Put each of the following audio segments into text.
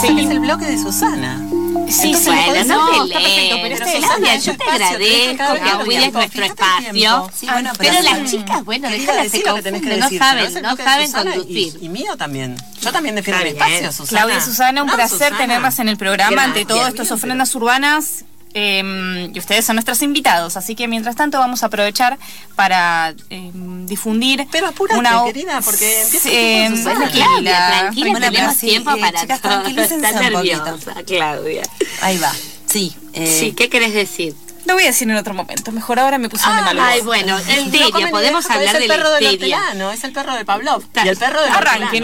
que es el bloque de Susana. Sí, Entonces, bueno, no, está perfecto, pero Claudia, yo te agradezco que cuides nuestro espacio, Sí, bueno, pero las chicas, bueno, déjalas se confunden, no saben conducir. Y mío también. Yo también defiendo mi espacio, Susana. Claudia y Susana, un placer Susana. tenerlas en el programa. Gracias. Ante todo, esto es Ofrendas Urbanas. Y ustedes son nuestros invitados, así que mientras tanto vamos a aprovechar para difundir. Pero apúrate, querida, porque empieza el tiempo de Susana. Tranquila, Bueno, tenemos pero sí, tiempo para chicas, todo. tranquilícense Está un nerviosa, Claudia. Ahí va. Sí. Sí, ¿qué querés decir? Lo voy a decir en otro momento. Mejor ahora me pusieron de mal humor. Ay, bueno, el No comen Teria, ni podemos deja, hablar es de el perro la del histeria. hortelano, es el perro de Pavlov. Y el perro del Arranquen.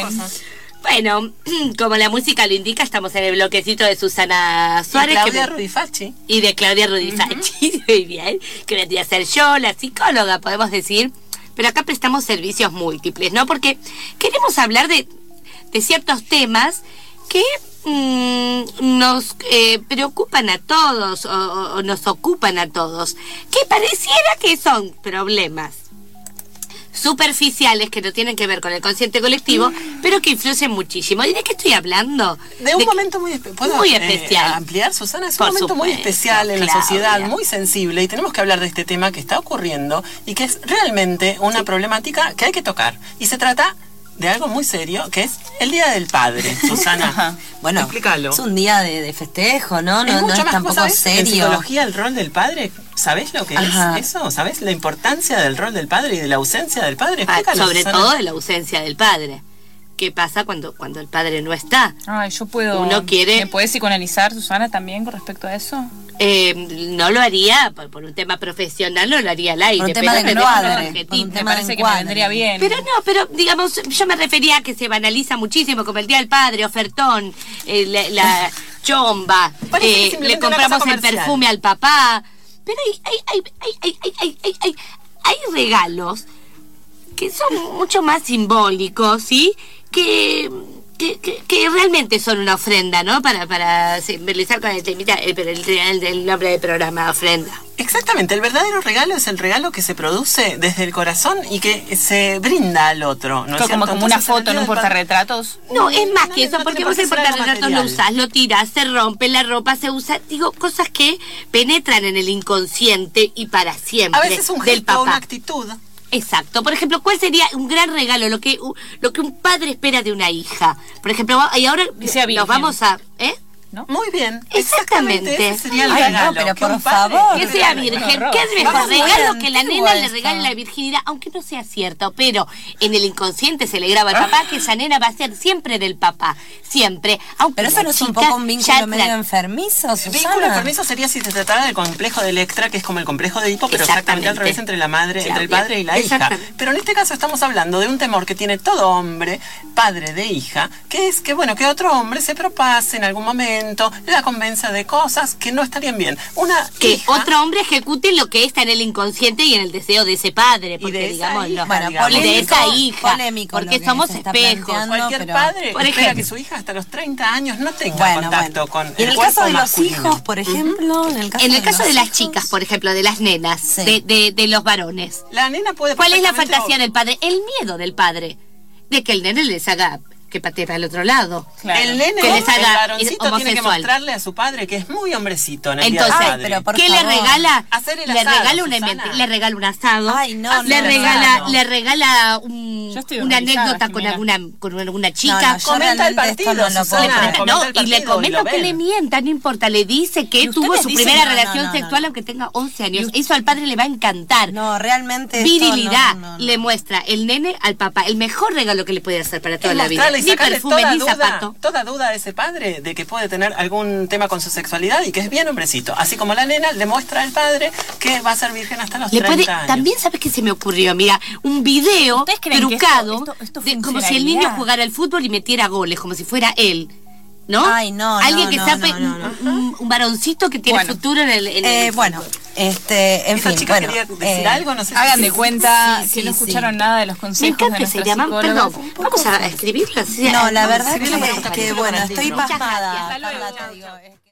Bueno, como la música lo indica, estamos en el bloquecito de Susana Suárez. Claudia Rudifacci. Y de Claudia Rudifacci, muy bien, que vendría a ser yo, la psicóloga, podemos decir. Pero acá prestamos servicios múltiples, ¿no? Porque queremos hablar de ciertos temas que nos preocupan a todos o nos ocupan a todos, que pareciera que son problemas superficiales que no tienen que ver con el consciente colectivo, pero que influyen muchísimo. ¿Y de qué estoy hablando? De un momento muy especial. Ampliar, Susana, es Por un momento muy supuesto, especial en la Claudia. sociedad, muy sensible, y tenemos que hablar de este tema que está ocurriendo y que es realmente una problemática que hay que tocar. Y se trata de algo muy serio, que es el Día del Padre, Susana. Bueno, explícalo. es un día de festejo, ¿no? No mucho es más, tampoco ¿sabes? En serio. psicología, el rol del padre, ¿sabés lo que Ajá. es eso? ¿Sabés la importancia del rol del padre y de la ausencia del padre? Explícalo, Sobre Susana. todo de la ausencia del padre. ¿Qué pasa cuando el padre no está? Ay, yo puedo. Uno quiere- ¿Me puedes psicoanalizar, Susana, también con respecto a eso? No lo haría por un tema profesional, no lo haría al aire. Por un tema pero de tenemos encuadre, un por objetivo. un Me tema de parece que me encuadre. vendría bien. Pero digamos, yo me refería a que se banaliza muchísimo, como el Día del Padre, ofertón, la chomba, Parece que simplemente le una compramos cosa el comercial. perfume al papá. Pero hay regalos que son mucho más simbólicos, ¿sí? Que realmente son una ofrenda, ¿no? Para simbolizar con el nombre del programa, ofrenda. Exactamente, el verdadero regalo es el regalo que se produce desde el corazón y que se brinda al otro, ¿no es como cierto? una Entonces, el foto en Día un del Padre- portarretratos. No, es más no, que eso, no porque tiene vos por el qué ser algo portarretratos lo material. usás, lo tirás, se rompe, la ropa se usa, digo, cosas que penetran en el inconsciente y para siempre A veces un del gesto, papá. una actitud. Exacto. Por ejemplo, ¿cuál sería un gran regalo? Lo que un padre espera de una hija. Por ejemplo, y ahora Que sea virgen. nos vamos a... Muy bien, Exactamente. ese sería el Ay, no, regalo. pero que por un padre favor. Que le sea regale. virgen, horror. ¿qué es mejor Vamos, regalo muy que la antigua nena le esta. regale la virginidad? Aunque no sea cierto, pero en el inconsciente se le graba al papá que esa nena va a ser siempre del papá, siempre. Aunque Pero eso la no es un chica poco un vínculo ya medio enfermizo, Vínculo Susana. enfermizo sería si se tratara del complejo de Electra, que es como el complejo de Edipo, pero exactamente al Exactamente. revés entre la madre, entre el Claudia, padre y la hija. exactamente. Pero en este caso estamos hablando de un temor que tiene todo hombre, padre de hija, que es que bueno, que otro hombre se propase en algún momento, la convenza de cosas que no estarían bien. Una que hija, otro hombre ejecute lo que está en el inconsciente y en el deseo de ese padre, porque de esa digámoslo, hija, Bueno, digamos. y de esa hija, polémico porque lo que somos se está espejos. planteando. cualquier pero- padre Por espera ejemplo. que su hija hasta los 30 años no tenga Bueno, contacto bueno. con Y en el cuerpo caso de los masculino. hijos, por ejemplo, en el caso de los las hijos, chicas, por ejemplo, de las nenas, Sí. de los varones, La nena puede ¿cuál es la perfectamente fantasía del padre? El miedo del padre de que el nene les haga que patee para el otro lado. Claro. El nene, Que les haga el varoncito tiene que homosexual. mostrarle a su padre que es muy hombrecito en el día Entonces, del Ay, padre. pero por ¿qué favor. le regala? Hacer el Le asado, regala Susana. le regala un asado. Ay, no, le no, regala, no. le regala Yo estoy una horrorizada, anécdota con Jimena. alguna chica. No, yo Comenta el realmente partido, esto no lo puedo Susana. creer. comenta No, el y le partido comento y lo que le ven. mienta, no importa, le dice que Y tuvo ustedes su dicen, primera no, relación no, sexual no. aunque tenga 11 años. Eso al padre le va a encantar. No, realmente esto Virilidad no. le muestra el nene al papá, el mejor regalo que le puede hacer para toda Es la vida. mostrarle y Ni sacarle perfume, toda ni duda, zapato. toda duda a ese padre de que puede tener algún tema con su sexualidad y que es bien hombrecito. Así como la nena le muestra al padre que va a ser virgen hasta los Le 30 puede, años. también, ¿sabes qué se me ocurrió? Mira, un video ¿Ustedes creen que trucado, esto como si el niño funcionaría? jugara al fútbol y metiera goles, como si fuera él. ¿No? Ay, no, Alguien no, que no, sabe, no, no, un varoncito que tiene Bueno. futuro en el Bueno, en Esa fin, chica bueno. quería decir algo, no sé si Hagan sí. de cuenta Sí, que no sí, escucharon sí. nada de los Me consejos encanta de ese nuestra llama, psicóloga. perdón, vamos a escribirlo así. No, la verdad sí, que, sí, bueno, estoy Muchas pasmada. gracias. Hasta luego. Carla, te digo,